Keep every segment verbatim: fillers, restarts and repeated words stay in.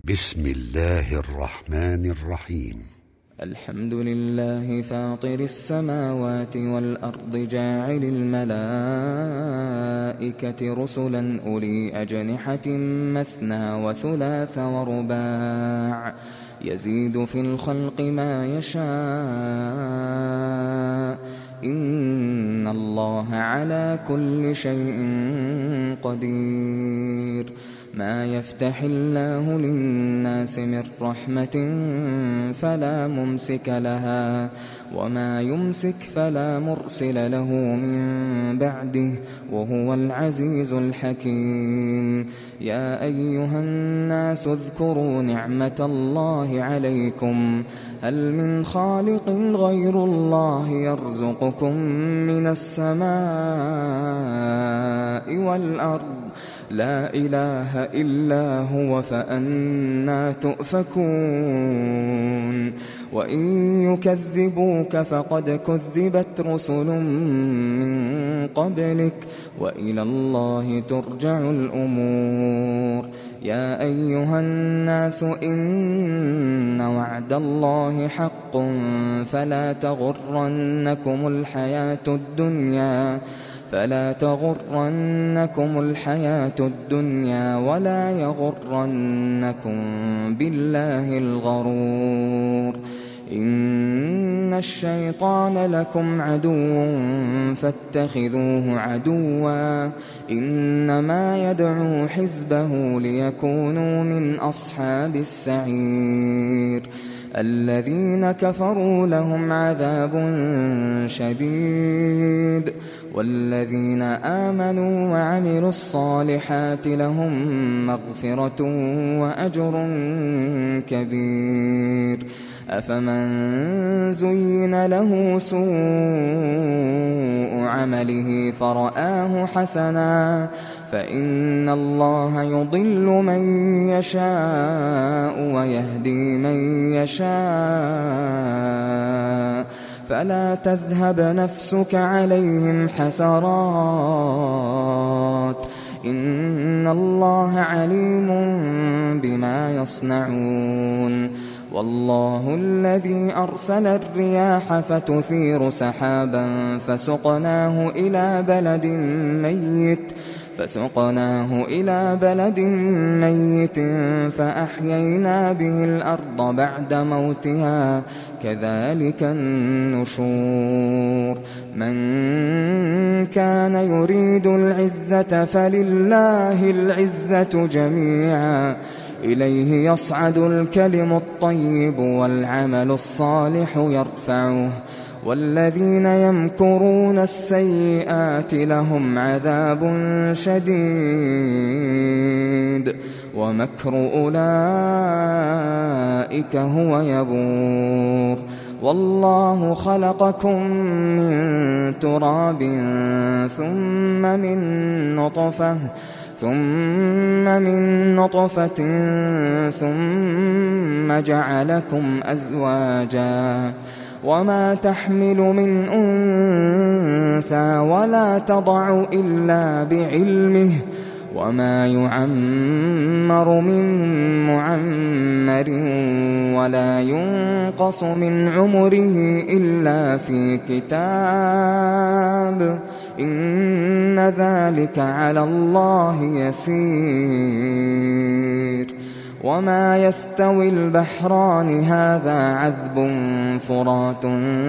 بسم الله الرحمن الرحيم. الحمد لله فاطر السماوات والأرض جاعل الملائكة رسلا أولي أجنحة مثنى وثلاث ورباع يزيد في الخلق ما يشاء إن الله على كل شيء قدير. ما يفتح الله للناس من رحمة فلا ممسك لها وما يمسك فلا مرسل له من بعده وهو العزيز الحكيم. يا أيها الناس اذكروا نعمة الله عليكم هل من خالق غير الله يرزقكم من السماء والأرض لا إله إلا هو فأنى تؤفكون. وإن يكذبوك فقد كذبت رسل من قبلك وإلى الله ترجع الأمور. يا أيها الناس إن وعد الله حق فلا تغرنكم الحياة الدنيا فلا تغرنكم الحياة الدنيا ولا يغرنكم بالله الغرور. إن الشيطان لكم عدو فاتخذوه عدوا إنما يدعو حزبه ليكونوا من أصحاب السعير. الذين كفروا لهم عذاب شديد والذين آمنوا وعملوا الصالحات لهم مغفرة وأجر كبير. أفمن زين له سوء عمله فرآه حسنا فإن الله يضل من يشاء ويهدي من يشاء فلا تذهب نفسك عليهم حسرات إن الله عليم بما يصنعون. والله الذي أرسل الرياح فتثير سحابا فسقناه إلى بلد ميت فسقناه إلى بلد ميت فأحيينا به الأرض بعد موتها كذلك النشور. من كان يريد العزة فلله العزة جميعا إليه يصعد الكلم الطيب والعمل الصالح يرفعه والذين يمكرون السيئات لهم عذاب شديد ومكر أولئك هو يبور. والله خلقكم من تراب ثم من نطفة ثم من نطفة ثم جعلكم أزواجا وما تحمل من أنثى ولا تضع إلا بعلمه وما يعمر من معمر ولا ينقص من عمره إلا في كتاب إن ذلك على الله يسير. وما يستوي البحران هذا عذب فرات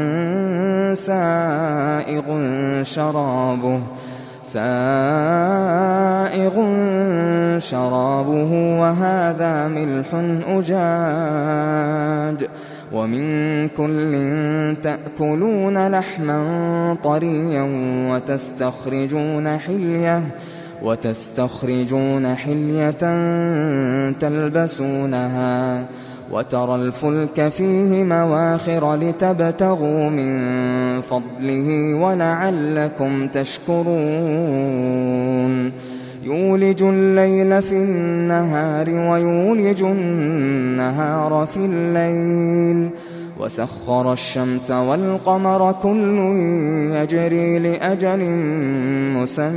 سائغ شرابه سائغ شرابه وهذا ملح أجاج ومن كل تأكلون لحما طريا وتستخرجون حلية وتستخرجون حلية تلبسونها وترى الفلك فيه مواخر لتبتغوا من فضله ولعلكم تشكرون. يولج الليل في النهار ويولج النهار في الليل وسخر الشمس والقمر كل يجري لأجل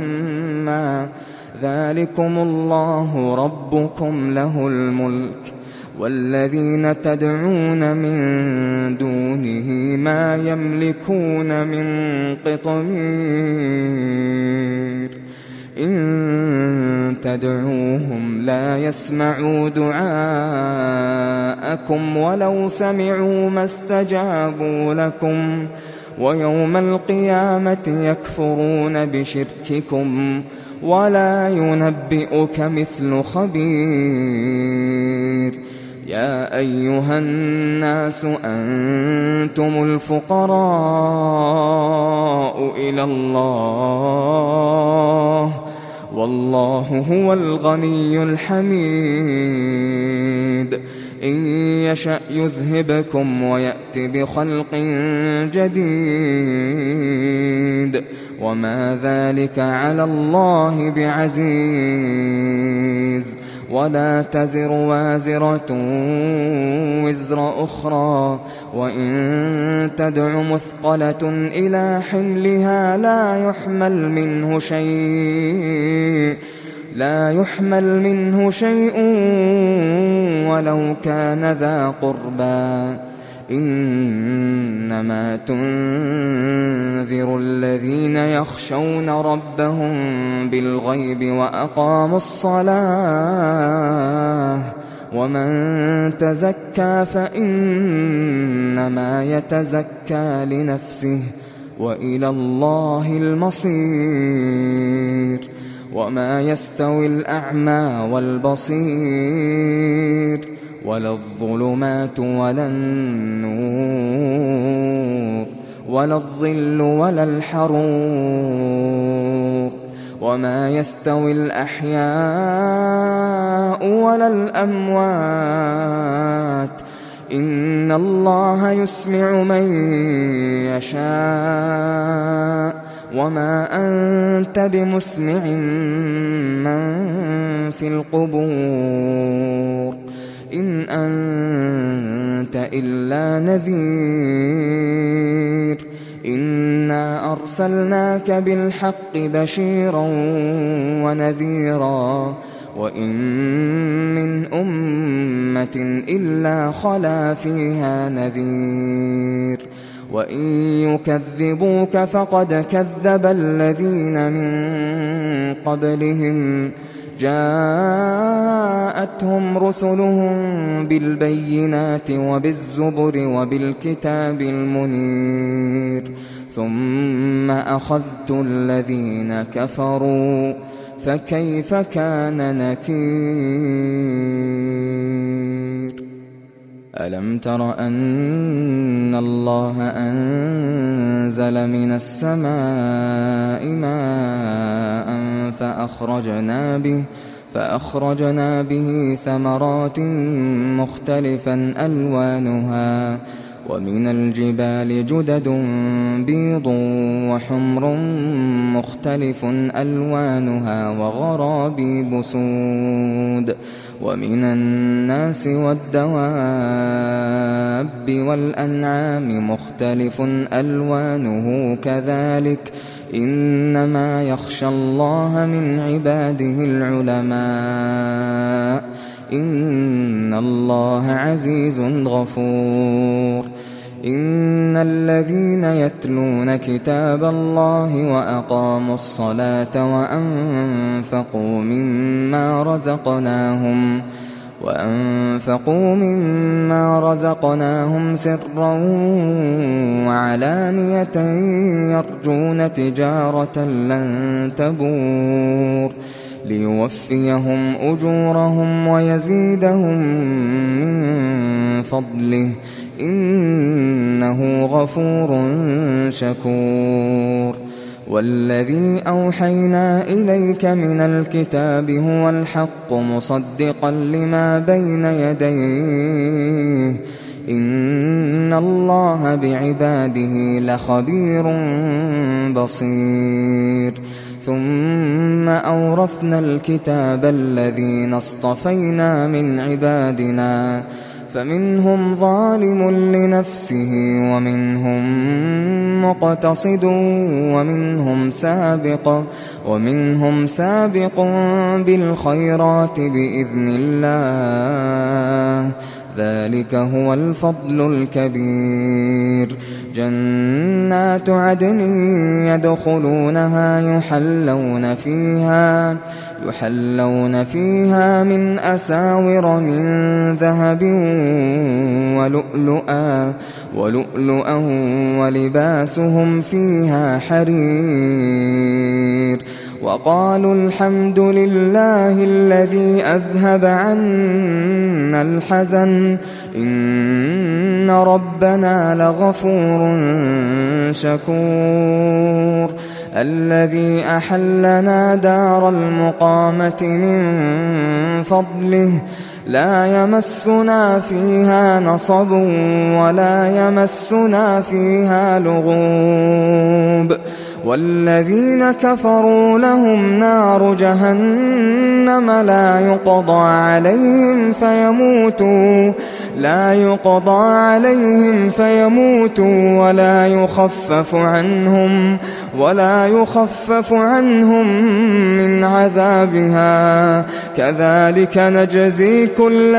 مسمى ذلكم الله ربكم له الملك والذين تدعون من دونه ما يملكون من قطمير إن تدعوهم لا يسمعوا دعاءكم ولو سمعوا ما استجابوا لكم ويوم القيامة يكفرون بشرككم ولا ينبئك مثل خبير يا أيها الناس أنتم الفقراء إلى الله والله هو الغني الحميد إن يشأ يذهبكم ويأت بخلق جديد وما ذلك على الله بعزيز ولا تزر وازرة وزر أخرى وإن تدع مثقلة إلى حملها لا يحمل منه شيء لا يحمل منه شيء ولو كان ذا قربى إنما تنذر الذين يخشون ربهم بالغيب وأقاموا الصلاة ومن تزكى فإنما يتزكى لنفسه وإلى الله المصير وما يستوي الأعمى والبصير ولا الظلمات ولا النور ولا الظل ولا الحرور وما يستوي الأحياء ولا الأموات إن الله يسمع من يشاء وما أنت بمسمع من في القبور إن أنت إلا نذير إنا أرسلناك بالحق بشيرا ونذيرا وإن من أمة إلا خلا فيها نذير وإن يكذبوك فقد كذب الذين من قبلهم جاءتهم رسلهم بالبينات وبالزبر وبالكتاب المنير ثم أخذت الذين كفروا فكيف كان نكير ألم تر أن الله أنزل من السماء ماء فأخرجنا به فأخرجنا به ثمرات مختلفا ألوانها ومن الجبال جدد بيض وحمر مختلف ألوانها وغرابيب سود ومن الناس والدواب والأنعام مختلف ألوانه كذلك إنما يخشى الله من عباده العلماء إن الله عزيز غفور إن الذين يتلون كتاب الله وأقاموا الصلاة وأنفقوا مما رزقناهم وأنفقوا مما رزقناهم سرا وعلانية يرجون تجارة لن تبور ليوفيهم أجورهم ويزيدهم من فضله إنه غفور شكور والذي أوحينا إليك من الكتاب هو الحق مصدقا لما بين يديه إن الله بعباده لخبير بصير ثم أورثنا الكتاب الذين اصطفينا من عبادنا فمنهم ظالم لنفسه ومنهم مقتصد ومنهم سابق ومنهم سابق بالخيرات بإذن الله ذلك هو الفضل الكبير. جنات عدن يدخلونها يحلون فيها يحلون فيها من أساور من ذهب ولؤلؤا ولؤلؤا ولباسهم فيها حرير. وقالوا الحمد لله الذي أذهب عنا الحزن إن ربنا لغفور شكور. الذي أحلنا دار المقامة من فضله لا يمسنا فيها نصب ولا يمسنا فيها لغوب. والذين كفروا لهم نار جهنم لا يقضى عليهم فيموتوا لا يقضى عليهم فيموتوا ولا يخفف عنهم ولا يخفف عنهم من عذابها كذلك نجزي كل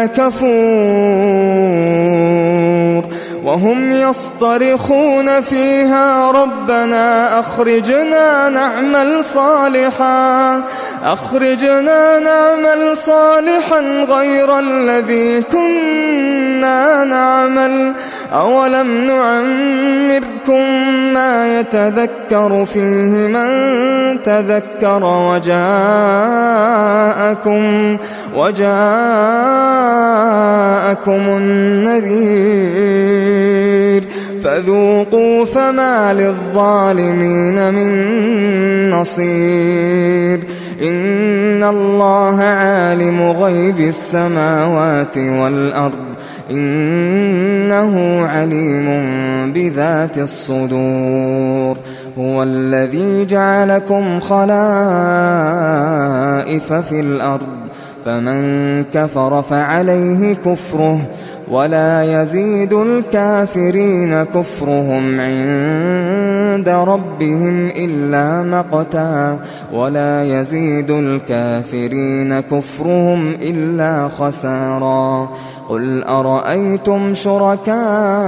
كفور. وهم يصطرخون فيها ربنا أخرجنا نعمل صالحا أخرجنا نعمل صالحا غير الذي كنا نعمل أولم نعمركم ما يتذكر فيه من تذكر وجاءكم وجاءكم النذير فذوقوا فما للظالمين من نصير. إن الله عالم غيب السماوات والأرض إنه عليم بذات الصدور. هو الذي جعلكم خلائف في الأرض فمن كفر فعليه كفره ولا يزيد الكافرين كفرهم عند ربهم إلا مقتا ولا يزيد الكافرين كفرهم إلا خسارا. قل أرأيتم شركاءكم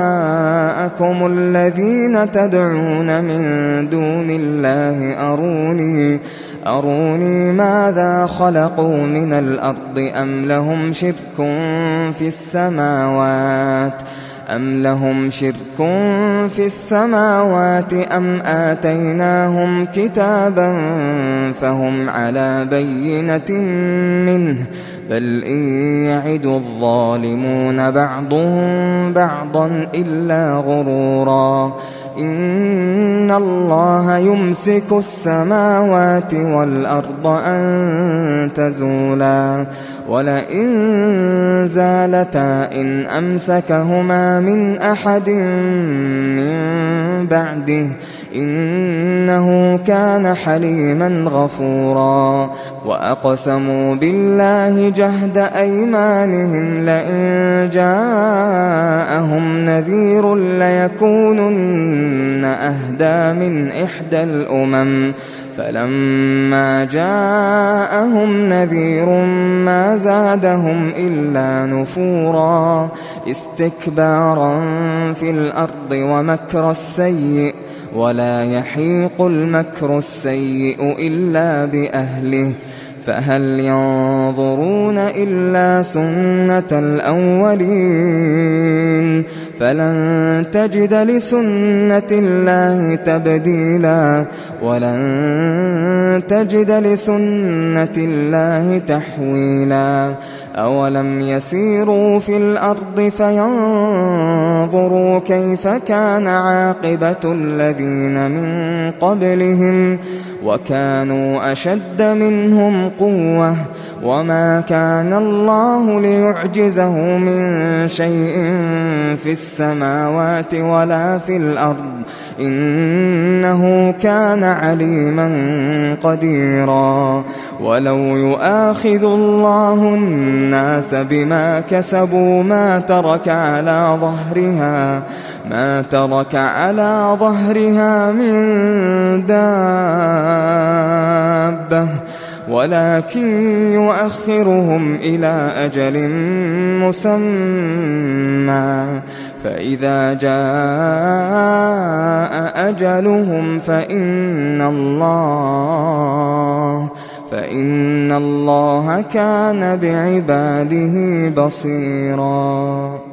الذين تدعون من دون الله أروني أروني ماذا خلقوا من الأرض أم لهم شرك في السماوات أم لهم شرك في السماوات أم آتيناهم كتابا فهم على بينة منه بل إن يعد الظالمون بعضهم بعضا إلا غرورا. إن الله يمسك السماوات والأرض أن تزولا ولئن زالتا إن أمسكهما من أحد من بعده إنه كان حليما غفورا. وأقسموا بالله جهد أيمانهم لئن جاءهم نذير ليكونن أهدى من إحدى الأمم فلما جاءهم نذير ما زادهم إلا نفورا استكبارا في الأرض ومكر السيء ولا يحيق المكر السيء إلا بأهله فهل ينظرون إلا سنة الأولين فلن تجد لسنة الله تبديلا ولن تجد لسنة الله تحويلا. أولم يسيروا في الأرض فينظروا كيف كان عاقبة الذين من قبلهم وكانوا أشد منهم قوة وما كان الله ليعجزه من شيء في السماوات ولا في الأرض إنه كان عليما قديرا. ولو يؤاخذ الله الناس بما كسبوا ما ترك على ظهرها ما ترك على ظهرها من دابة ولكن يؤخرهم إلى أجل مسمى فإذا جاء أجلهم فإن الله فإن الله كان بعباده بصيرا.